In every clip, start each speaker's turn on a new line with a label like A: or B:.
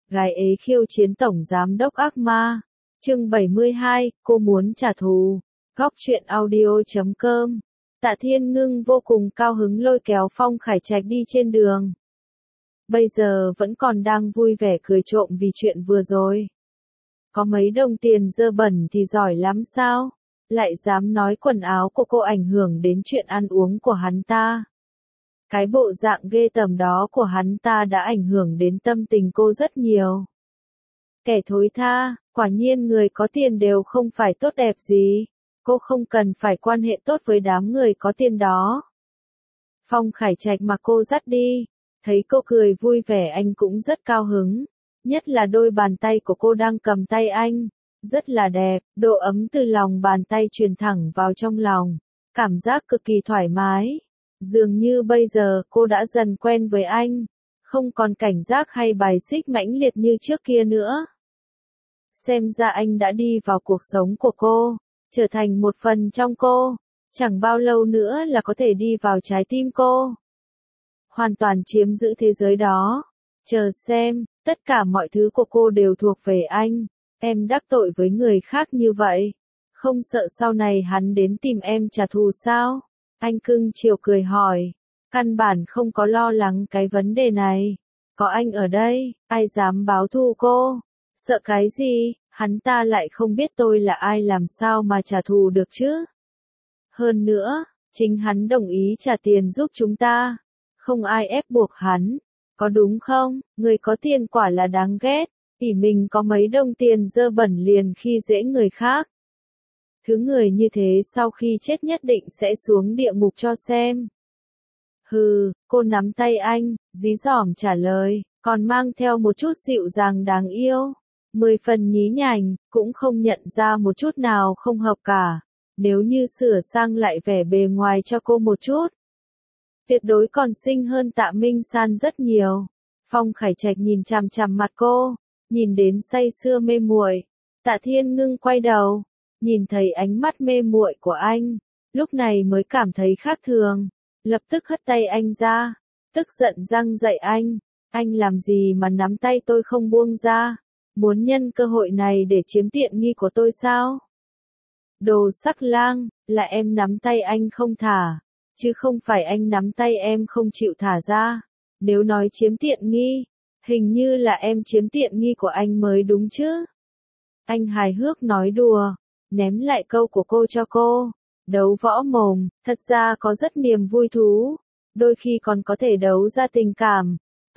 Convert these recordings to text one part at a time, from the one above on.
A: Gái ế khiêu chiến tổng giám đốc ác ma. Chương 72, cô muốn trả thù. Góc truyện audio.com. Tạ Thiên Ngưng vô cùng cao hứng lôi kéo Phong Khải Trạch đi trên đường. Bây giờ vẫn còn đang vui vẻ cười trộm vì chuyện vừa rồi. Có mấy đồng tiền dơ bẩn thì giỏi lắm sao? Lại dám nói quần áo của cô ảnh hưởng đến chuyện ăn uống của hắn ta. Cái bộ dạng ghê tởm đó của hắn ta đã ảnh hưởng đến tâm tình cô rất nhiều. Kẻ thối tha, quả nhiên người có tiền đều không phải tốt đẹp gì. Cô không cần phải quan hệ tốt với đám người có tiền đó. Phong Khải Trạch mà cô dắt đi, thấy cô cười vui vẻ anh cũng rất cao hứng. Nhất là đôi bàn tay của cô đang cầm tay anh, rất là đẹp, độ ấm từ lòng bàn tay truyền thẳng vào trong lòng, cảm giác cực kỳ thoải mái. Dường như bây giờ cô đã dần quen với anh, không còn cảnh giác hay bài xích mãnh liệt như trước kia nữa. Xem ra anh đã đi vào cuộc sống của cô, trở thành một phần trong cô, chẳng bao lâu nữa là có thể đi vào trái tim cô. Hoàn toàn chiếm giữ thế giới đó. Chờ xem, tất cả mọi thứ của cô đều thuộc về anh. Em đắc tội với người khác như vậy, không sợ sau này hắn đến tìm em trả thù sao? Anh cưng chiều cười hỏi, căn bản không có lo lắng cái vấn đề này. Có anh ở đây, ai dám báo thù cô? Sợ cái gì, hắn ta lại không biết tôi là ai làm sao mà trả thù được chứ? Hơn nữa, chính hắn đồng ý trả tiền giúp chúng ta. Không ai ép buộc hắn, có đúng không? Người có tiền quả là đáng ghét, vì mình có mấy đồng tiền dơ bẩn liền khi dễ người khác. Thứ người như thế sau khi chết nhất định sẽ xuống địa ngục cho xem. Hừ, cô nắm tay anh, dí dỏm trả lời, còn mang theo một chút dịu dàng đáng yêu. 10 phần nhí nhảnh, cũng không nhận ra một chút nào không hợp cả. Nếu như sửa sang lại vẻ bề ngoài cho cô một chút, tuyệt đối còn xinh hơn Tạ Minh San rất nhiều. Phong Khải Trạch nhìn chằm chằm mặt cô, nhìn đến say sưa mê muội. Tạ Thiên Ngưng quay đầu, nhìn thấy ánh mắt mê muội của anh, lúc này mới cảm thấy khác thường, lập tức hất tay anh ra, tức giận giăng dạy anh làm gì mà nắm tay tôi không buông ra, muốn nhân cơ hội này để chiếm tiện nghi của tôi sao? Đồ sắc lang, là em nắm tay anh không thả, chứ không phải anh nắm tay em không chịu thả ra. Nếu nói chiếm tiện nghi, hình như là em chiếm tiện nghi của anh mới đúng chứ. Anh hài hước nói đùa, ném lại câu của cô cho cô. Đấu võ mồm, thật ra có rất niềm vui thú, đôi khi còn có thể đấu ra tình cảm.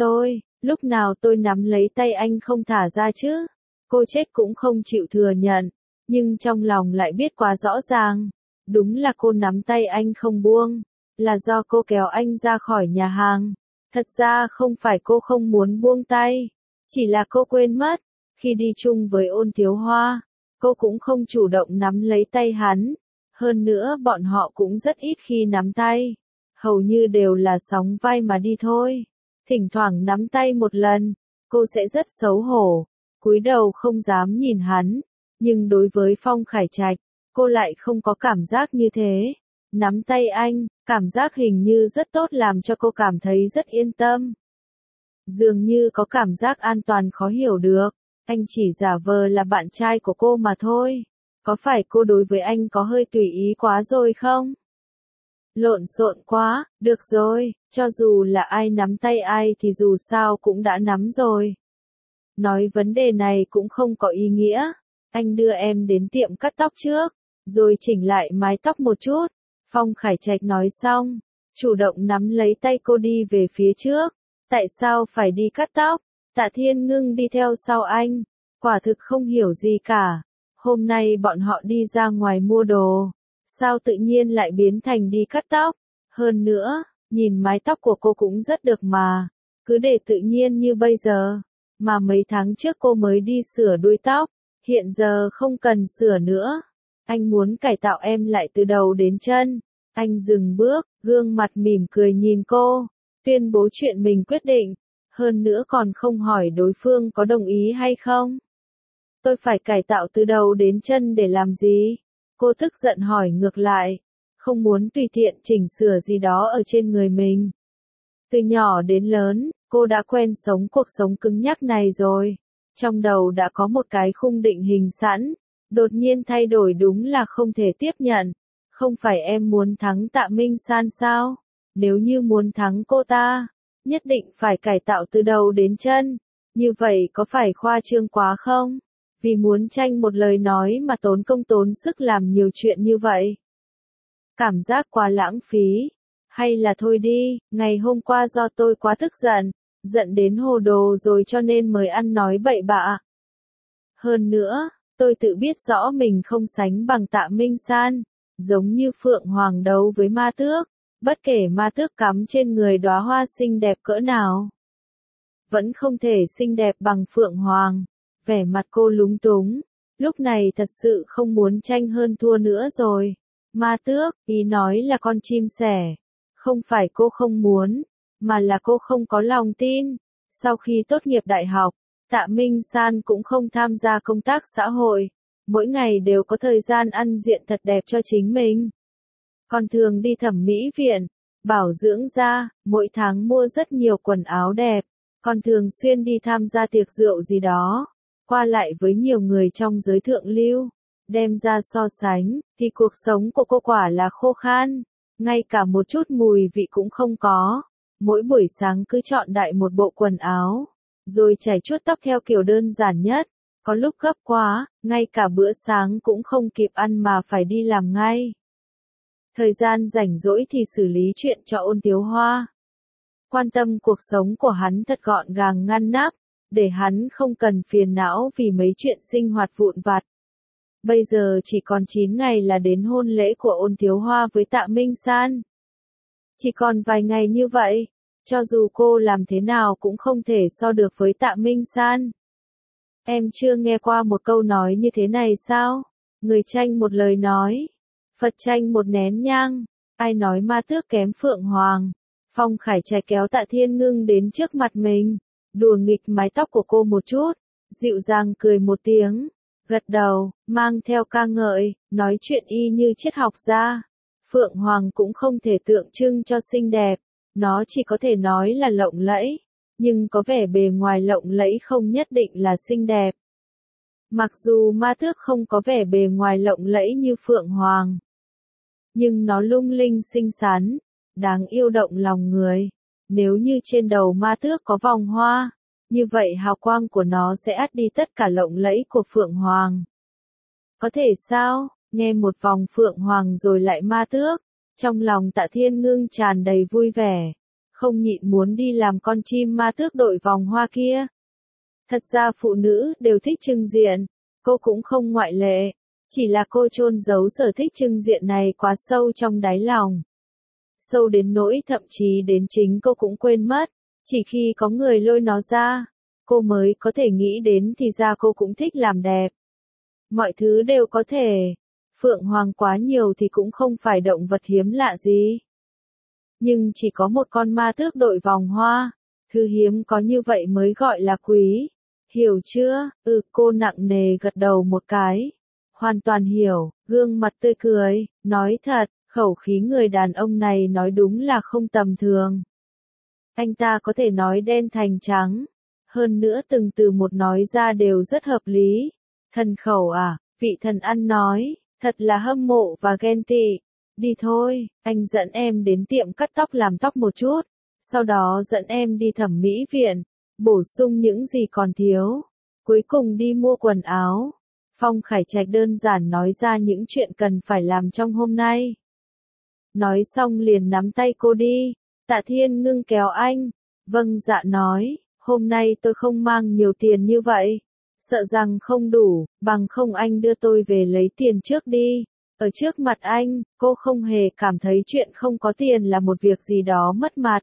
A: Lúc nào tôi nắm lấy tay anh không thả ra chứ? Cô chết cũng không chịu thừa nhận, nhưng trong lòng lại biết quá rõ ràng. Đúng là cô nắm tay anh không buông, là do cô kéo anh ra khỏi nhà hàng. Thật ra không phải cô không muốn buông tay, chỉ là cô quên mất, khi đi chung với Ôn Thiếu Hoa, cô cũng không chủ động nắm lấy tay hắn. Hơn nữa bọn họ cũng rất ít khi nắm tay, hầu như đều là sóng vai mà đi thôi. Thỉnh thoảng nắm tay một lần, cô sẽ rất xấu hổ, cúi đầu không dám nhìn hắn. Nhưng đối với Phong Khải Trạch, cô lại không có cảm giác như thế. Nắm tay anh, cảm giác hình như rất tốt làm cho cô cảm thấy rất yên tâm. Dường như có cảm giác an toàn khó hiểu được, anh chỉ giả vờ là bạn trai của cô mà thôi. Có phải cô đối với anh có hơi tùy ý quá rồi không? Lộn xộn quá, được rồi, cho dù là ai nắm tay ai thì dù sao cũng đã nắm rồi. Nói vấn đề này cũng không có ý nghĩa, anh đưa em đến tiệm cắt tóc trước, rồi chỉnh lại mái tóc một chút. Phong Khải Trạch nói xong, chủ động nắm lấy tay cô đi về phía trước. Tại sao phải đi cắt tóc? Tạ Thiên Ngưng đi theo sau anh, quả thực không hiểu gì cả. Hôm nay bọn họ đi ra ngoài mua đồ, sao tự nhiên lại biến thành đi cắt tóc? Hơn nữa, nhìn mái tóc của cô cũng rất được mà, cứ để tự nhiên như bây giờ. Mà mấy tháng trước cô mới đi sửa đuôi tóc, hiện giờ không cần sửa nữa. Anh muốn cải tạo em lại từ đầu đến chân. Anh dừng bước, gương mặt mỉm cười nhìn cô, tuyên bố chuyện mình quyết định. Hơn nữa còn không hỏi đối phương có đồng ý hay không. Tôi phải cải tạo từ đầu đến chân để làm gì? Cô tức giận hỏi ngược lại, không muốn tùy tiện chỉnh sửa gì đó ở trên người mình. Từ nhỏ đến lớn, cô đã quen sống cuộc sống cứng nhắc này rồi. Trong đầu đã có một cái khung định hình sẵn, đột nhiên thay đổi đúng là không thể tiếp nhận. Không phải em muốn thắng Tạ Minh San sao? Nếu như muốn thắng cô ta, nhất định phải cải tạo từ đầu đến chân. Như vậy có phải khoa trương quá không? Vì muốn tranh một lời nói mà tốn công tốn sức làm nhiều chuyện như vậy. Cảm giác quá lãng phí. Hay là thôi đi, ngày hôm qua do tôi quá tức giận, giận đến hồ đồ rồi cho nên mới ăn nói bậy bạ. Hơn nữa, tôi tự biết rõ mình không sánh bằng Tạ Minh San, giống như Phượng Hoàng đấu với ma tước, bất kể ma tước cắm trên người đóa hoa xinh đẹp cỡ nào. Vẫn không thể xinh đẹp bằng Phượng Hoàng. Vẻ mặt cô lúng túng, lúc này thật sự không muốn tranh hơn thua nữa rồi. Ma tước, ý nói là con chim sẻ. Không phải cô không muốn, mà là cô không có lòng tin. Sau khi tốt nghiệp đại học, Tạ Minh San cũng không tham gia công tác xã hội. Mỗi ngày đều có thời gian ăn diện thật đẹp cho chính mình. Còn thường đi thẩm mỹ viện, bảo dưỡng da, mỗi tháng mua rất nhiều quần áo đẹp. Còn thường xuyên đi tham gia tiệc rượu gì đó. Qua lại với nhiều người trong giới thượng lưu. Đem ra so sánh, thì cuộc sống của cô quả là khô khan. Ngay cả một chút mùi vị cũng không có. Mỗi buổi sáng cứ chọn đại một bộ quần áo. Rồi chải chuốt tóc theo kiểu đơn giản nhất. Có lúc gấp quá, ngay cả bữa sáng cũng không kịp ăn mà phải đi làm ngay. Thời gian rảnh rỗi thì xử lý chuyện cho Ôn Thiếu Hoa. Quan tâm cuộc sống của hắn thật gọn gàng ngăn nắp, để hắn không cần phiền não vì mấy chuyện sinh hoạt vụn vặt. Bây giờ chỉ còn 9 ngày là đến hôn lễ của Ôn Thiếu Hoa với Tạ Minh San. Chỉ còn vài ngày như vậy, cho dù cô làm thế nào cũng không thể so được với Tạ Minh San. Em chưa nghe qua một câu nói như thế này sao? Người tranh một lời nói, Phật tranh một nén nhang. Ai nói ma tước kém Phượng Hoàng? Phong Khải Trạch kéo Tạ Thiên Ngưng đến trước mặt mình, đùa nghịch mái tóc của cô một chút, dịu dàng cười một tiếng, gật đầu, mang theo ca ngợi, nói chuyện y như triết học gia. Phượng Hoàng cũng không thể tượng trưng cho xinh đẹp, nó chỉ có thể nói là lộng lẫy, nhưng có vẻ bề ngoài lộng lẫy không nhất định là xinh đẹp. Mặc dù ma tước không có vẻ bề ngoài lộng lẫy như Phượng Hoàng, nhưng nó lung linh xinh xắn, đáng yêu động lòng người. Nếu như trên đầu ma tước có vòng hoa, như vậy hào quang của nó sẽ át đi tất cả lộng lẫy của Phượng Hoàng. Có thể sao? Nghe một vòng Phượng Hoàng rồi lại ma tước, trong lòng Tạ Thiên Ngưng tràn đầy vui vẻ, không nhịn muốn đi làm con chim ma tước đội vòng hoa kia. Thật ra phụ nữ đều thích trưng diện, cô cũng không ngoại lệ, chỉ là cô chôn giấu sở thích trưng diện này quá sâu trong đáy lòng. Sâu đến nỗi thậm chí đến chính cô cũng quên mất, chỉ khi có người lôi nó ra, cô mới có thể nghĩ đến thì ra cô cũng thích làm đẹp. Mọi thứ đều có thể. Phượng Hoàng quá nhiều thì cũng không phải động vật hiếm lạ gì. Nhưng chỉ có một con ma tước đội vòng hoa, thứ hiếm có như vậy mới gọi là quý. Hiểu chưa? Cô nặng nề gật đầu một cái. Hoàn toàn hiểu, gương mặt tươi cười, nói thật, khẩu khí người đàn ông này nói đúng là không tầm thường. Anh ta có thể nói đen thành trắng, hơn nữa từng từ một nói ra đều rất hợp lý. Thần khẩu à, vị thần ăn nói, thật là hâm mộ và ghen tị. Đi thôi, anh dẫn em đến tiệm cắt tóc làm tóc một chút, sau đó dẫn em đi thẩm mỹ viện, bổ sung những gì còn thiếu, cuối cùng đi mua quần áo. Phong Khải Trạch đơn giản nói ra những chuyện cần phải làm trong hôm nay. Nói xong liền nắm tay cô đi. Tạ Thiên Ngưng kéo anh. Vâng dạ nói, hôm nay tôi không mang nhiều tiền như vậy. Sợ rằng không đủ, bằng không anh đưa tôi về lấy tiền trước đi. Ở trước mặt anh, cô không hề cảm thấy chuyện không có tiền là một việc gì đó mất mặt.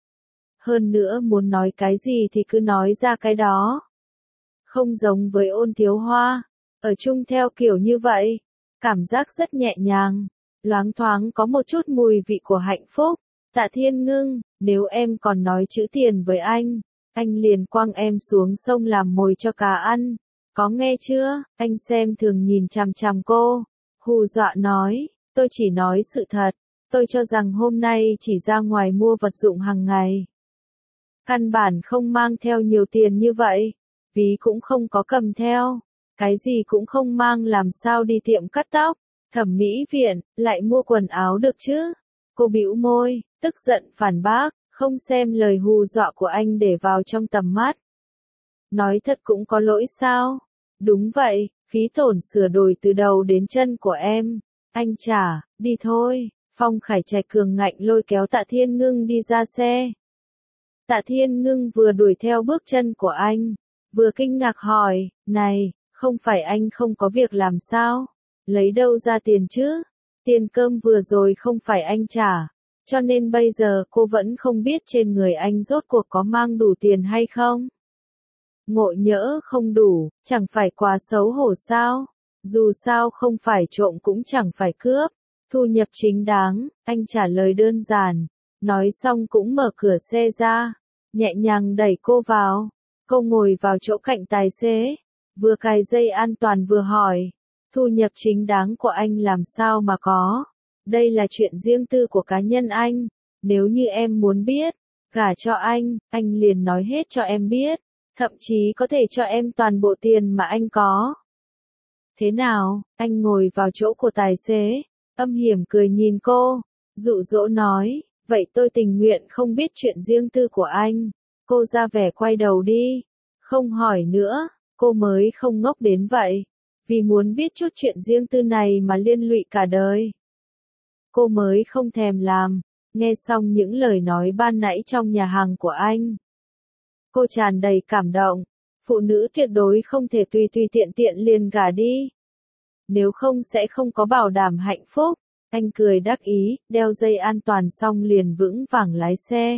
A: Hơn nữa muốn nói cái gì thì cứ nói ra cái đó. Không giống với Ôn Thiếu Hoa, ở chung theo kiểu như vậy, cảm giác rất nhẹ nhàng, loáng thoáng có một chút mùi vị của hạnh phúc. Tạ Thiên Ngưng, nếu em còn nói chữ tiền với anh liền quăng em xuống sông làm mồi cho cá ăn. Có nghe chưa? Anh xem thường nhìn chằm chằm cô, hù dọa nói, tôi chỉ nói sự thật, tôi cho rằng hôm nay chỉ ra ngoài mua vật dụng hàng ngày. Căn bản không mang theo nhiều tiền như vậy. ví cũng không có cầm theo, cái gì cũng không mang, làm sao đi tiệm cắt tóc, thẩm mỹ viện, lại mua quần áo được chứ? Cô bĩu môi, tức giận phản bác, không xem lời hù dọa của anh để vào trong tầm mắt. Nói thật cũng có lỗi sao? Đúng vậy, phí tổn sửa đổi từ đầu đến chân của em. Anh trả, đi thôi. Phong Khải Trạch cường ngạnh lôi kéo Tạ Thiên Ngưng đi ra xe. Tạ Thiên Ngưng vừa đuổi theo bước chân của anh, vừa kinh ngạc hỏi, này, không phải anh không có việc làm sao? Lấy đâu ra tiền chứ? Tiền cơm vừa rồi không phải anh trả, cho nên bây giờ cô vẫn không biết trên người anh rốt cuộc có mang đủ tiền hay không? Ngộ nhỡ không đủ, chẳng phải quá xấu hổ sao? Dù sao không phải trộm cũng chẳng phải cướp. Thu nhập chính đáng, anh trả lời đơn giản. Nói xong cũng mở cửa xe ra, nhẹ nhàng đẩy cô vào. Cô ngồi vào chỗ cạnh tài xế, vừa cài dây an toàn vừa hỏi. Thu nhập chính đáng của anh làm sao mà có? Đây là chuyện riêng tư của cá nhân anh. Nếu như em muốn biết, gả cho anh liền nói hết cho em biết. Thậm chí có thể cho em toàn bộ tiền mà anh có. Thế nào? Anh ngồi vào chỗ của tài xế, âm hiểm cười nhìn cô, dụ dỗ nói, vậy tôi tình nguyện không biết chuyện riêng tư của anh. Cô ra vẻ quay đầu đi, không hỏi nữa, cô mới không ngốc đến vậy, vì muốn biết chút chuyện riêng tư này mà liên lụy cả đời. Cô mới không thèm làm, nghe xong những lời nói ban nãy trong nhà hàng của anh. Cô tràn đầy cảm động, phụ nữ tuyệt đối không thể tùy tùy tiện tiện liền gả đi. Nếu không sẽ không có bảo đảm hạnh phúc. Anh cười đắc ý, đeo dây an toàn xong liền vững vàng lái xe.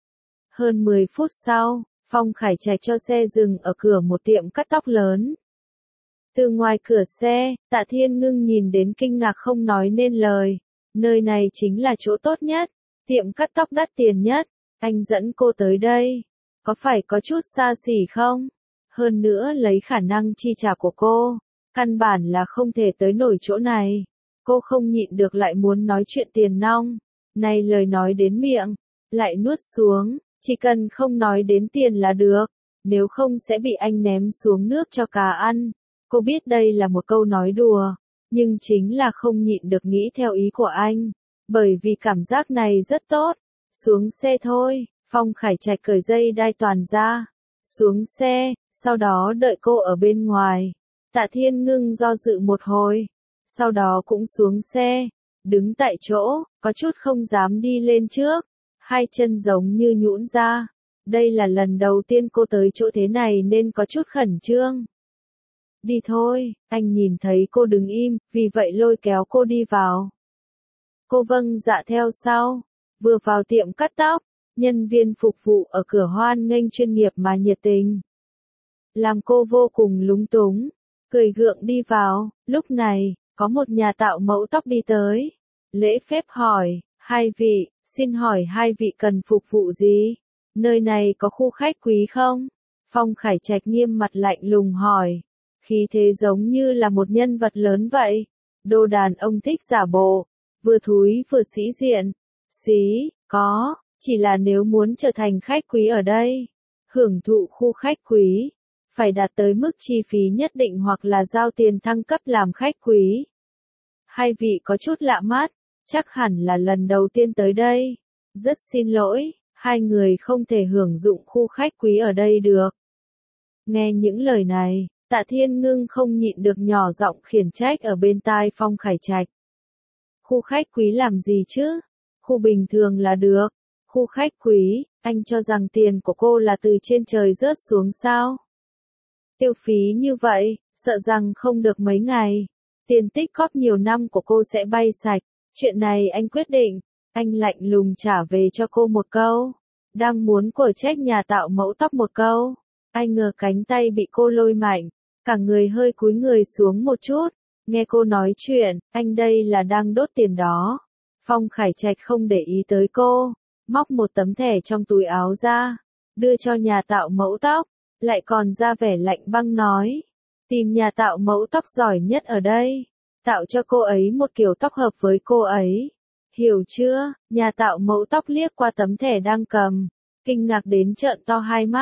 A: Hơn 10 phút sau, Phong Khải Trạch cho xe dừng ở cửa một tiệm cắt tóc lớn. Từ ngoài cửa xe, Tạ Thiên Ngưng nhìn đến kinh ngạc không nói nên lời. Nơi này chính là chỗ tốt nhất, tiệm cắt tóc đắt tiền nhất. Anh dẫn cô tới đây. Có phải có chút xa xỉ không? Hơn nữa lấy khả năng chi trả của cô, căn bản là không thể tới nổi chỗ này. Cô không nhịn được lại muốn nói chuyện tiền nong. Này lời nói đến miệng, lại nuốt xuống, chỉ cần không nói đến tiền là được, nếu không sẽ bị anh ném xuống nước cho cá ăn. Cô biết đây là một câu nói đùa, nhưng chính là không nhịn được nghĩ theo ý của anh, bởi vì cảm giác này rất tốt. Xuống xe thôi, Phong Khải Trạch cởi dây đai toàn ra, xuống xe, sau đó đợi cô ở bên ngoài. Tạ Thiên Ngưng do dự một hồi, sau đó cũng xuống xe, đứng tại chỗ, có chút không dám đi lên trước, hai chân giống như nhũn ra. Đây là lần đầu tiên cô tới chỗ thế này nên có chút khẩn trương. Đi thôi, anh nhìn thấy cô đứng im, vì vậy lôi kéo cô đi vào. Cô vâng dạ theo sau, vừa vào tiệm cắt tóc, nhân viên phục vụ ở cửa hoan nghênh chuyên nghiệp mà nhiệt tình. Làm cô vô cùng lúng túng, cười gượng đi vào, lúc này, có một nhà tạo mẫu tóc đi tới. Lễ phép hỏi, hai vị, xin hỏi hai vị cần phục vụ gì? Nơi này có khu khách quý không? Phong Khải Trạch nghiêm mặt lạnh lùng hỏi, khí thế giống như là một nhân vật lớn vậy. Đồ đàn ông thích giả bộ, vừa thúi vừa sĩ diện. Xí, có, chỉ là nếu muốn trở thành khách quý ở đây, hưởng thụ khu khách quý, phải đạt tới mức chi phí nhất định hoặc là giao tiền thăng cấp làm khách quý. Hai vị có chút lạ mắt, chắc hẳn là lần đầu tiên tới đây. Rất xin lỗi, hai người không thể hưởng dụng khu khách quý ở đây được. Nghe những lời này, Tạ Thiên Ngưng không nhịn được nhỏ giọng khiển trách ở bên tai Phong Khải Trạch. Khu khách quý làm gì chứ? Khu bình thường là được. Khu khách quý, anh cho rằng tiền của cô là từ trên trời rớt xuống sao? Tiêu phí như vậy, sợ rằng không được mấy ngày. Tiền tích góp nhiều năm của cô sẽ bay sạch. Chuyện này anh quyết định. Anh lạnh lùng trả về cho cô một câu. Đang muốn quở trách nhà tạo mẫu tóc một câu. Anh ngờ cánh tay bị cô lôi mạnh. Cả người hơi cúi người xuống một chút. Nghe cô nói chuyện, anh đây là đang đốt tiền đó. Phong Khải Trạch không để ý tới cô. Móc một tấm thẻ trong túi áo ra. Đưa cho nhà tạo mẫu tóc. Lại còn ra vẻ lạnh băng nói. Tìm nhà tạo mẫu tóc giỏi nhất ở đây. Tạo cho cô ấy một kiểu tóc hợp với cô ấy. Hiểu chưa? Nhà tạo mẫu tóc liếc qua tấm thẻ đang cầm. Kinh ngạc đến trợn to hai mắt.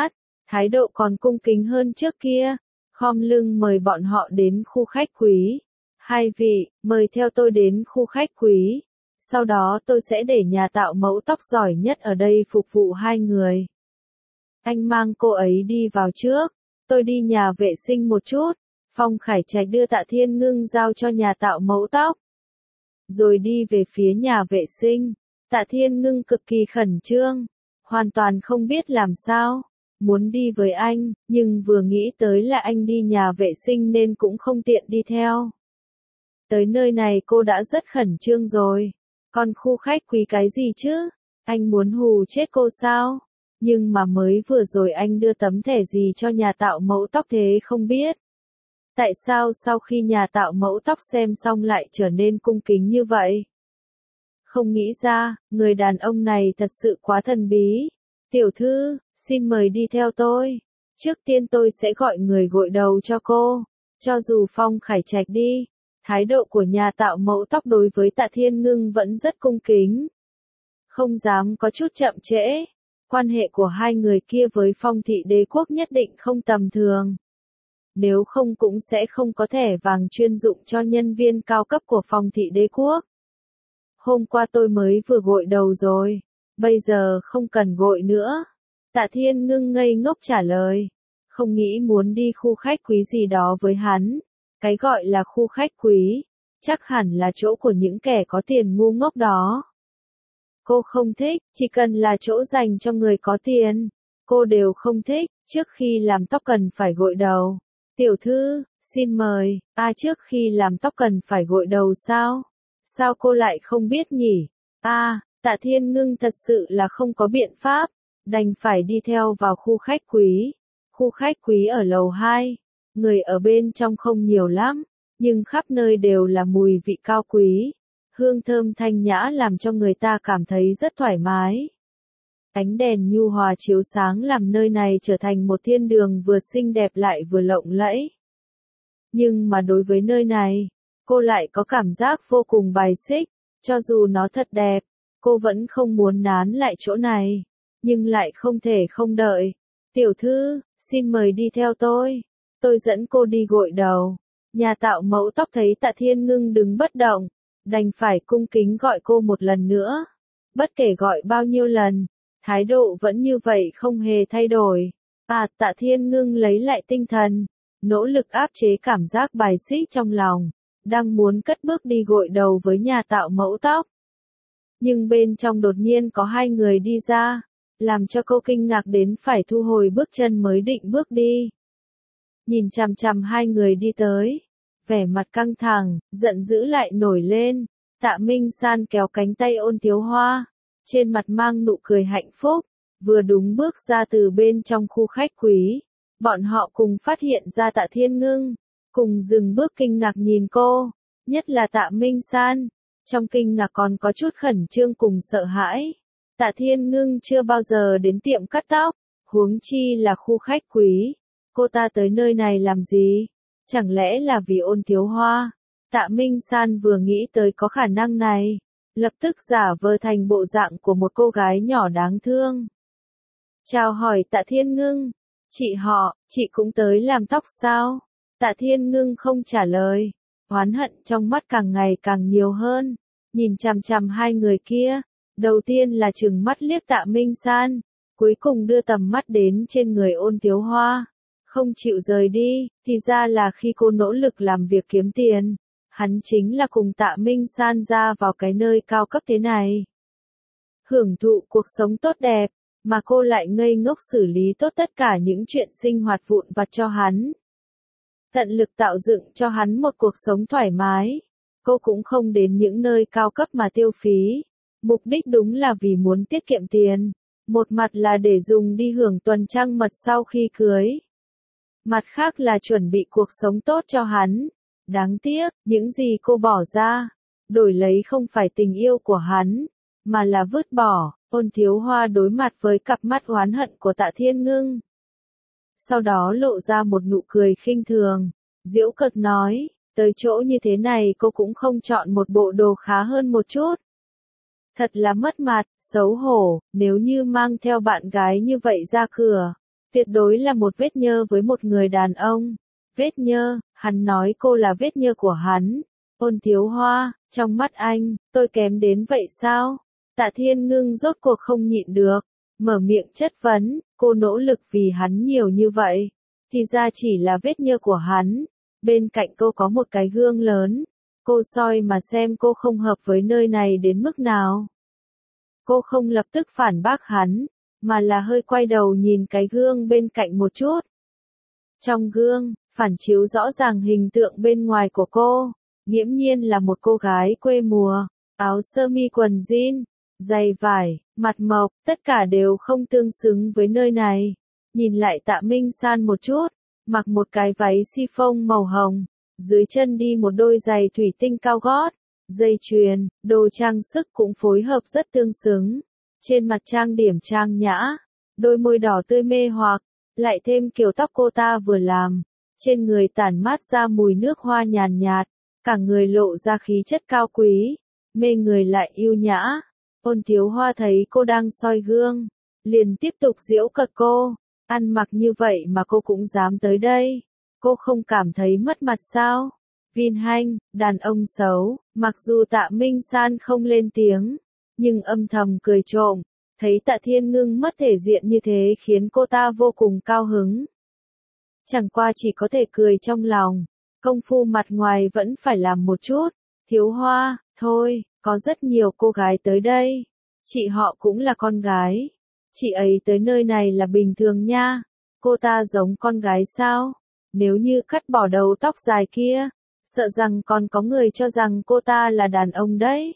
A: thái độ còn cung kính hơn trước kia, khom lưng mời bọn họ đến khu khách quý. Hai vị, mời theo tôi đến khu khách quý. Sau đó tôi sẽ để nhà tạo mẫu tóc giỏi nhất ở đây phục vụ hai người. Anh mang cô ấy đi vào trước, tôi đi nhà vệ sinh một chút. Phong Khải Trạch đưa Tạ Thiên Ngưng giao cho nhà tạo mẫu tóc. Rồi đi về phía nhà vệ sinh. Tạ Thiên Ngưng cực kỳ khẩn trương, hoàn toàn không biết làm sao. Muốn đi với anh, nhưng vừa nghĩ tới là anh đi nhà vệ sinh nên cũng không tiện đi theo. Tới nơi này cô đã rất khẩn trương rồi. Còn khu khách quý cái gì chứ? Anh muốn hù chết cô sao? Nhưng mà mới vừa rồi anh đưa tấm thẻ gì cho nhà tạo mẫu tóc thế không biết. Tại sao sau khi nhà tạo mẫu tóc xem xong lại trở nên cung kính như vậy? Không nghĩ ra, người đàn ông này thật sự quá thần bí. Tiểu thư, xin mời đi theo tôi. Trước tiên tôi sẽ gọi người gội đầu cho cô. Cho dù Phong Khải Trạch đi, thái độ của nhà tạo mẫu tóc đối với Tạ Thiên Ngưng vẫn rất cung kính. Không dám có chút chậm trễ. Quan hệ của hai người kia với Phong thị đế quốc nhất định không tầm thường. Nếu không cũng sẽ không có thẻ vàng chuyên dụng cho nhân viên cao cấp của Phong thị đế quốc. Hôm qua tôi mới vừa gội đầu rồi, bây giờ không cần gội nữa. Tạ Thiên Ngưng ngây ngốc trả lời, không nghĩ muốn đi khu khách quý gì đó với hắn. Cái gọi là khu khách quý, chắc hẳn là chỗ của những kẻ có tiền ngu ngốc đó. Cô không thích, chỉ cần là chỗ dành cho người có tiền. Cô đều không thích, trước khi làm tóc cần phải gội đầu. Tiểu thư, xin mời, trước khi làm tóc cần phải gội đầu sao? Sao cô lại không biết nhỉ? Tạ Thiên Ngưng thật sự là không có biện pháp, đành phải đi theo vào khu khách quý. Khu khách quý ở lầu 2, người ở bên trong không nhiều lắm, nhưng khắp nơi đều là mùi vị cao quý. Hương thơm thanh nhã làm cho người ta cảm thấy rất thoải mái. Ánh đèn nhu hòa chiếu sáng làm nơi này trở thành một thiên đường vừa xinh đẹp lại vừa lộng lẫy. Nhưng mà đối với nơi này, cô lại có cảm giác vô cùng bài xích. Cho dù nó thật đẹp, cô vẫn không muốn nán lại chỗ này. Nhưng lại không thể không đợi. Tiểu thư, xin mời đi theo tôi. Tôi dẫn cô đi gội đầu. Nhà tạo mẫu tóc thấy Tạ Thiên Ngưng đứng bất động, đành phải cung kính gọi cô một lần nữa. Bất kể gọi bao nhiêu lần, thái độ vẫn như vậy không hề thay đổi. Tạ Thiên Ngưng lấy lại tinh thần, nỗ lực áp chế cảm giác bài xích trong lòng, đang muốn cất bước đi gội đầu với nhà tạo mẫu tóc. Nhưng bên trong đột nhiên có hai người đi ra, làm cho cô kinh ngạc đến phải thu hồi bước chân mới định bước đi. Nhìn chằm chằm hai người đi tới, vẻ mặt căng thẳng, giận dữ lại nổi lên. Tạ Minh San kéo cánh tay Ôn Thiếu Hoa, trên mặt mang nụ cười hạnh phúc, vừa đúng bước ra từ bên trong khu khách quý. Bọn họ cùng phát hiện ra Tạ Thiên Ngưng, cùng dừng bước kinh ngạc nhìn cô, nhất là Tạ Minh San, trong kinh ngạc còn có chút khẩn trương cùng sợ hãi. Tạ Thiên Ngưng chưa bao giờ đến tiệm cắt tóc, huống chi là khu khách quý. Cô ta tới nơi này làm gì? Chẳng lẽ là vì Ôn Thiếu Hoa? Tạ Minh San vừa nghĩ tới có khả năng này, lập tức giả vờ thành bộ dạng của một cô gái nhỏ đáng thương. Chào hỏi Tạ Thiên Ngưng, chị cũng tới làm tóc sao? Tạ Thiên Ngưng không trả lời, oán hận trong mắt càng ngày càng nhiều hơn, nhìn chằm chằm hai người kia, đầu tiên là trừng mắt liếc Tạ Minh San, cuối cùng đưa tầm mắt đến trên người Ôn Thiếu Hoa, không chịu rời đi, thì ra là khi cô nỗ lực làm việc kiếm tiền, hắn chính là cùng Tạ Minh San ra vào cái nơi cao cấp thế này. Hưởng thụ cuộc sống tốt đẹp, mà cô lại ngây ngốc xử lý tốt tất cả những chuyện sinh hoạt vụn vặt cho hắn. Tận lực tạo dựng cho hắn một cuộc sống thoải mái. Cô cũng không đến những nơi cao cấp mà tiêu phí. Mục đích đúng là vì muốn tiết kiệm tiền. Một mặt là để dùng đi hưởng tuần trăng mật sau khi cưới. Mặt khác là chuẩn bị cuộc sống tốt cho hắn. Đáng tiếc, những gì cô bỏ ra, đổi lấy không phải tình yêu của hắn, mà là vứt bỏ. Ôn Thiếu Hoa đối mặt với cặp mắt oán hận của Tạ Thiên Ngưng. Sau đó lộ ra một nụ cười khinh thường, giễu cợt nói, tới chỗ như thế này cô cũng không chọn một bộ đồ khá hơn một chút. Thật là mất mặt, xấu hổ, nếu như mang theo bạn gái như vậy ra cửa, Tuyệt đối là một vết nhơ với một người đàn ông. Vết nhơ, hắn nói cô là vết nhơ của hắn. Ôn Thiếu Hoa, trong mắt anh, tôi kém đến vậy sao? Tạ Thiên Ngưng rốt cuộc không nhịn được, mở miệng chất vấn, cô nỗ lực vì hắn nhiều như vậy, thì ra chỉ là vết nhơ của hắn. Bên cạnh cô có một cái gương lớn, cô soi mà xem cô không hợp với nơi này đến mức nào. Cô không lập tức phản bác hắn, mà là hơi quay đầu nhìn cái gương bên cạnh một chút. Trong gương, phản chiếu rõ ràng hình tượng bên ngoài của cô, nghiễm nhiên là một cô gái quê mùa, áo sơ mi quần jean, giày vải, mặt mộc, tất cả đều không tương xứng với nơi này. Nhìn lại Tạ Minh San một chút, mặc một cái váy chiffon màu hồng, dưới chân đi một đôi giày thủy tinh cao gót, dây chuyền, đồ trang sức cũng phối hợp rất tương xứng. Trên mặt trang điểm trang nhã, đôi môi đỏ tươi mê hoặc, lại thêm kiểu tóc cô ta vừa làm, trên người tản mát ra mùi nước hoa nhàn nhạt, cả người lộ ra khí chất cao quý, mê người lại yêu nhã. Ôn Thiếu Hoa thấy cô đang soi gương, liền tiếp tục giễu cợt cô, ăn mặc như vậy mà cô cũng dám tới đây, cô không cảm thấy mất mặt sao? Vin Hanh, đàn ông xấu, mặc dù Tạ Minh San không lên tiếng, nhưng âm thầm cười trộm, thấy Tạ Thiên Ngưng mất thể diện như thế khiến cô ta vô cùng cao hứng. Chẳng qua chỉ có thể cười trong lòng, công phu mặt ngoài vẫn phải làm một chút. Thiếu Hoa, thôi, có rất nhiều cô gái tới đây, chị họ cũng là con gái, chị ấy tới nơi này là bình thường nha, cô ta giống con gái sao? Nếu như cắt bỏ đầu tóc dài kia, sợ rằng còn có người cho rằng cô ta là đàn ông đấy.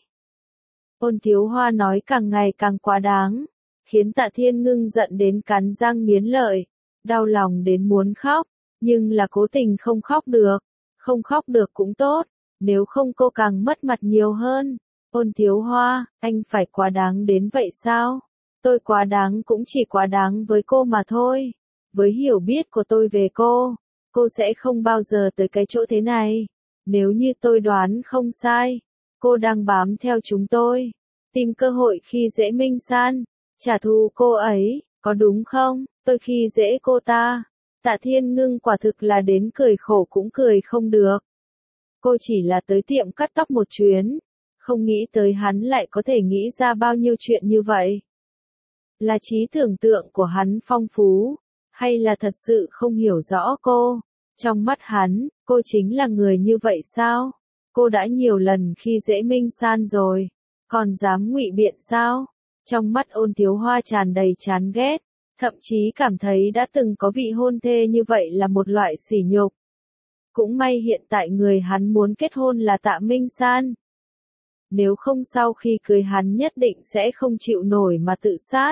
A: Ôn Thiếu Hoa nói càng ngày càng quá đáng, khiến Tạ Thiên Ngưng giận đến cắn răng nghiến lợi, đau lòng đến muốn khóc, nhưng là cố tình không khóc được, không khóc được cũng tốt, nếu không cô càng mất mặt nhiều hơn. Ôn Thiếu Hoa, anh phải quá đáng đến vậy sao? Tôi quá đáng cũng chỉ quá đáng với cô mà thôi. Với hiểu biết của tôi về cô sẽ không bao giờ tới cái chỗ thế này. Nếu như tôi đoán không sai, cô đang bám theo chúng tôi, tìm cơ hội khi dễ Minh San, trả thù cô ấy, có đúng không? Tôi khi dễ cô ta. Tạ Thiên Ngưng quả thực là đến cười khổ cũng cười không được. Cô chỉ là tới tiệm cắt tóc một chuyến, không nghĩ tới hắn lại có thể nghĩ ra bao nhiêu chuyện như vậy. Là trí tưởng tượng của hắn phong phú, hay là thật sự không hiểu rõ cô? Trong mắt hắn, cô chính là người như vậy sao? Cô đã nhiều lần khi dễ Minh San rồi, còn dám ngụy biện sao? Trong mắt Ôn Thiếu Hoa tràn đầy chán ghét, thậm chí cảm thấy đã từng có vị hôn thê như vậy là một loại sỉ nhục. Cũng may hiện tại người hắn muốn kết hôn là Tạ Minh San. Nếu không sau khi cưới hắn nhất định sẽ không chịu nổi mà tự sát.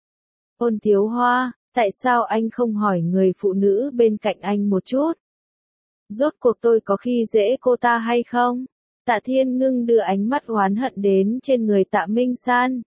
A: Ôn Thiếu Hoa, tại sao anh không hỏi người phụ nữ bên cạnh anh một chút? Rốt cuộc tôi có khi dễ cô ta hay không? Tạ Thiên Ngưng đưa ánh mắt oán hận đến trên người Tạ Minh San.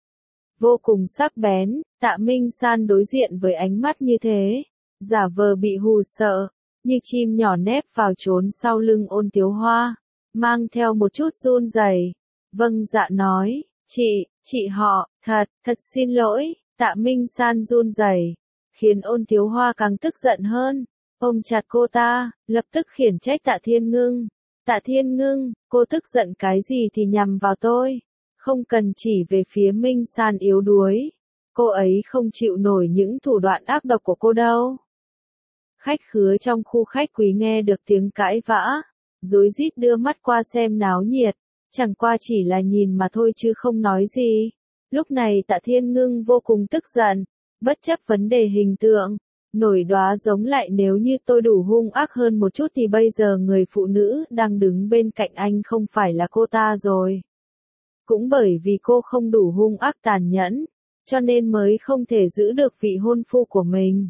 A: Vô cùng sắc bén, Tạ Minh San đối diện với ánh mắt như thế, giả vờ bị hù sợ, như chim nhỏ nép vào trốn sau lưng Ôn Thiếu Hoa, mang theo một chút run rẩy. Vâng dạ nói, chị họ, thật xin lỗi. Tạ Minh San run rẩy, khiến Ôn Thiếu Hoa càng tức giận hơn, ôm chặt cô ta, lập tức khiển trách Tạ Thiên Ngưng. Tạ Thiên Ngưng, cô tức giận cái gì thì nhằm vào tôi, không cần chỉ về phía Minh San yếu đuối, cô ấy không chịu nổi những thủ đoạn ác độc của cô đâu. Khách khứa trong khu khách quý nghe được tiếng cãi vã, rối rít đưa mắt qua xem náo nhiệt, chẳng qua chỉ là nhìn mà thôi chứ không nói gì. Lúc này Tạ Thiên Ngưng vô cùng tức giận, bất chấp vấn đề hình tượng, nổi đoá giống lại nếu như tôi đủ hung ác hơn một chút thì bây giờ người phụ nữ đang đứng bên cạnh anh không phải là cô ta rồi. Cũng bởi vì cô không đủ hung ác tàn nhẫn, cho nên mới không thể giữ được vị hôn phu của mình.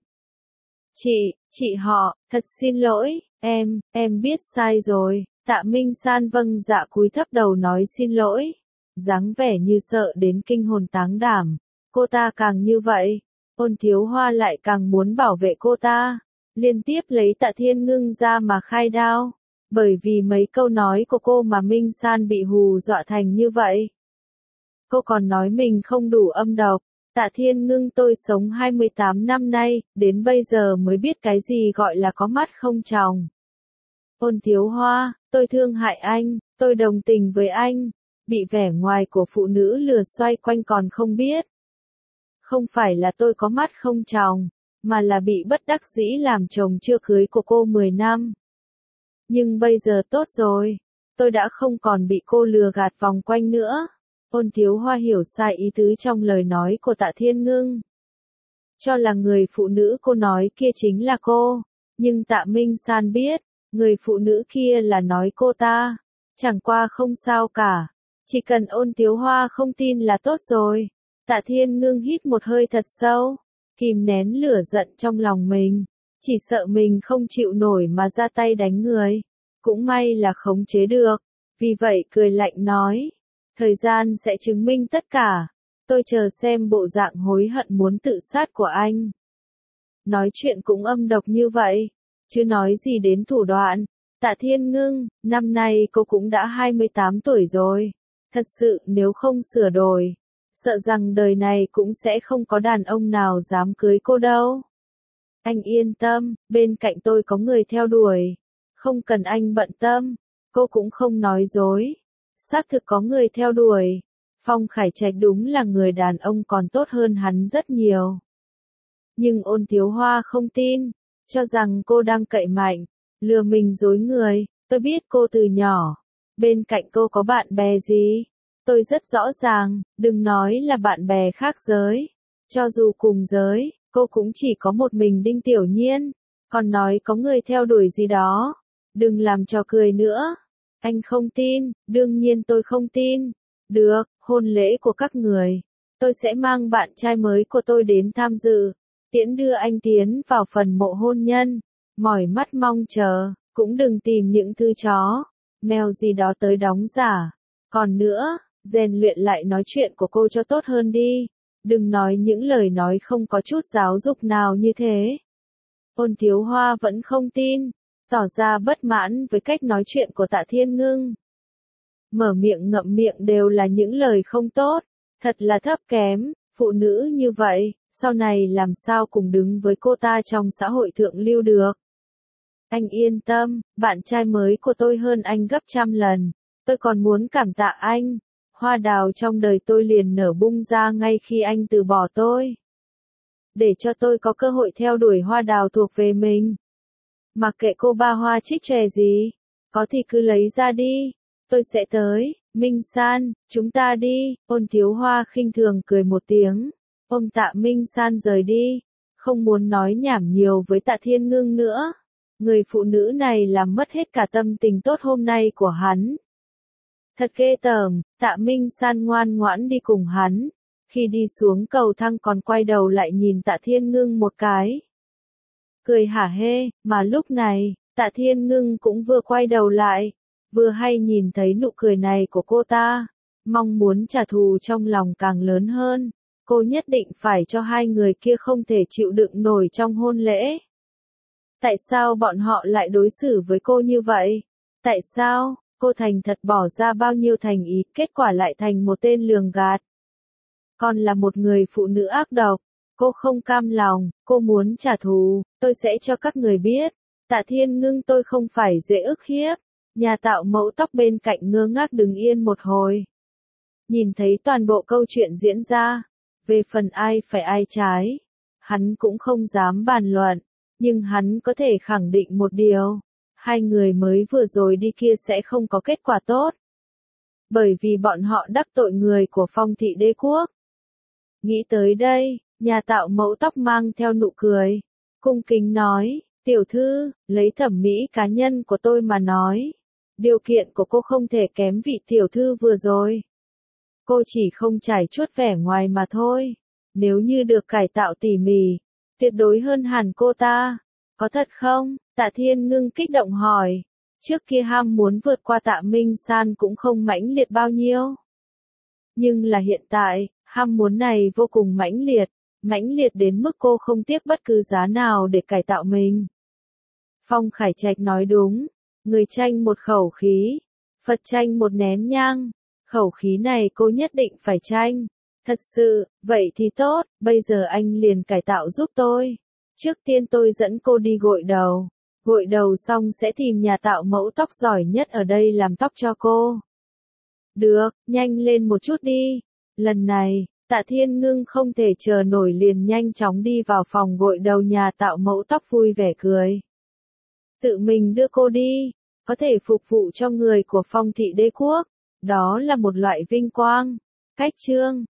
A: Chị họ, thật xin lỗi, em biết sai rồi. Tạ Minh San vâng dạ cúi thấp đầu nói xin lỗi, dáng vẻ như sợ đến kinh hồn táng đảm. Cô ta càng như vậy, Ôn Thiếu Hoa lại càng muốn bảo vệ cô ta, liên tiếp lấy Tạ Thiên Ngưng ra mà khai đao, bởi vì mấy câu nói của cô mà Minh San bị hù dọa thành như vậy. Cô còn nói mình không đủ âm độc, Tạ Thiên Ngưng, tôi sống 28 năm nay, đến bây giờ mới biết cái gì gọi là có mắt không tròng. Ôn Thiếu Hoa, tôi thương hại anh, tôi đồng tình với anh, bị vẻ ngoài của phụ nữ lừa xoay quanh còn không biết. Không phải là tôi có mắt không tròng, mà là bị bất đắc dĩ làm chồng chưa cưới của cô 10 năm. Nhưng bây giờ tốt rồi, tôi đã không còn bị cô lừa gạt vòng quanh nữa. Ôn Thiếu Hoa hiểu sai ý tứ trong lời nói của Tạ Thiên Ngưng. Cho là người phụ nữ cô nói kia chính là cô, nhưng Tạ Minh San biết, người phụ nữ kia là nói cô ta. Chẳng qua không sao cả, chỉ cần Ôn Thiếu Hoa không tin là tốt rồi. Tạ Thiên Ngưng hít một hơi thật sâu, kìm nén lửa giận trong lòng mình, chỉ sợ mình không chịu nổi mà ra tay đánh người. Cũng may là khống chế được, vì vậy cười lạnh nói, thời gian sẽ chứng minh tất cả, tôi chờ xem bộ dạng hối hận muốn tự sát của anh. Nói chuyện cũng âm độc như vậy, chứ nói gì đến thủ đoạn. Tạ Thiên Ngưng, năm nay cô cũng đã 28 tuổi rồi, thật sự nếu không sửa đổi, sợ rằng đời này cũng sẽ không có đàn ông nào dám cưới cô đâu. Anh yên tâm, bên cạnh tôi có người theo đuổi, không cần anh bận tâm, cô cũng không nói dối. Xác thực có người theo đuổi, Phong Khải Trạch đúng là người đàn ông còn tốt hơn hắn rất nhiều. Nhưng Ôn Thiếu Hoa không tin, cho rằng cô đang cậy mạnh, lừa mình dối người. Tôi biết cô từ nhỏ, bên cạnh cô có bạn bè gì, tôi rất rõ ràng, đừng nói là bạn bè khác giới, cho dù cùng giới, cô cũng chỉ có một mình Đinh Tiểu Nhiên, còn nói có người theo đuổi gì đó, đừng làm trò cười nữa. Anh không tin, đương nhiên tôi không tin. Được, hôn lễ của các người, tôi sẽ mang bạn trai mới của tôi đến tham dự, tiễn đưa anh tiến vào phần mộ hôn nhân, mỏi mắt mong chờ, cũng đừng tìm những thứ chó, mèo gì đó tới đóng giả. Còn nữa, rèn luyện lại nói chuyện của cô cho tốt hơn đi, đừng nói những lời nói không có chút giáo dục nào như thế. Ôn Thiếu Hoa vẫn không tin, tỏ ra bất mãn với cách nói chuyện của Tạ Thiên Ngưng. Mở miệng ngậm miệng đều là những lời không tốt, thật là thấp kém, phụ nữ như vậy, sau này làm sao cùng đứng với cô ta trong xã hội thượng lưu được. Anh yên tâm, bạn trai mới của tôi hơn anh gấp trăm lần, tôi còn muốn cảm tạ anh, hoa đào trong đời tôi liền nở bung ra ngay khi anh từ bỏ tôi. Để cho tôi có cơ hội theo đuổi hoa đào thuộc về mình. Mặc kệ cô ba hoa trích chòe gì, có thì cứ lấy ra đi, tôi sẽ tới. Minh San, chúng ta đi. Ôn Thiếu Hoa khinh thường cười một tiếng, ôm Tạ Minh San rời đi, không muốn nói nhảm nhiều với Tạ Thiên Ngưng nữa. Người phụ nữ này làm mất hết cả tâm tình tốt hôm nay của hắn. Thật ghê tởm. Tạ Minh San ngoan ngoãn đi cùng hắn, khi đi xuống cầu thang còn quay đầu lại nhìn Tạ Thiên Ngưng một cái, cười hả hê. Mà lúc này, Tạ Thiên Ngưng cũng vừa quay đầu lại, vừa hay nhìn thấy nụ cười này của cô ta, mong muốn trả thù trong lòng càng lớn hơn. Cô nhất định phải cho hai người kia không thể chịu đựng nổi trong hôn lễ. Tại sao bọn họ lại đối xử với cô như vậy? Tại sao, cô thành thật bỏ ra bao nhiêu thành ý, kết quả lại thành một tên lường gạt? Còn là một người phụ nữ ác độc, cô không cam lòng, cô muốn trả thù, tôi sẽ cho các người biết. Tạ Thiên Ngưng, tôi không phải dễ ức hiếp. Nhà tạo mẫu tóc bên cạnh ngơ ngác đứng yên một hồi. Nhìn thấy toàn bộ câu chuyện diễn ra, về phần ai phải ai trái, hắn cũng không dám bàn luận, nhưng hắn có thể khẳng định một điều, hai người mới vừa rồi đi kia sẽ không có kết quả tốt. Bởi vì bọn họ đắc tội người của Phong thị đế quốc. Nghĩ tới đây, nhà tạo mẫu tóc mang theo nụ cười, cung kính nói, tiểu thư, lấy thẩm mỹ cá nhân của tôi mà nói, điều kiện của cô không thể kém vị tiểu thư vừa rồi. Cô chỉ không trải chuốt vẻ ngoài mà thôi, nếu như được cải tạo tỉ mỉ, tuyệt đối hơn hẳn cô ta. Có thật không? Tạ Thiên Ngưng kích động hỏi. Trước kia ham muốn vượt qua Tạ Minh San cũng không mãnh liệt bao nhiêu. Nhưng là hiện tại, ham muốn này vô cùng mãnh liệt đến mức cô không tiếc bất cứ giá nào để cải tạo mình. Phong Khải Trạch nói đúng, người tranh một khẩu khí, Phật tranh một nén nhang, khẩu khí này cô nhất định phải tranh, Thật sự, vậy thì tốt, bây giờ anh liền cải tạo giúp tôi. Trước tiên tôi dẫn cô đi gội đầu. Gội đầu xong sẽ tìm nhà tạo mẫu tóc giỏi nhất ở đây làm tóc cho cô. Được, nhanh lên một chút đi. Lần này, Tạ Thiên Ngưng không thể chờ nổi liền nhanh chóng đi vào phòng gội đầu nhà tạo mẫu tóc vui vẻ cười. Tự mình đưa cô đi, có thể phục vụ cho người của Phong thị đế quốc. Đó là một loại vinh quang. Cách chương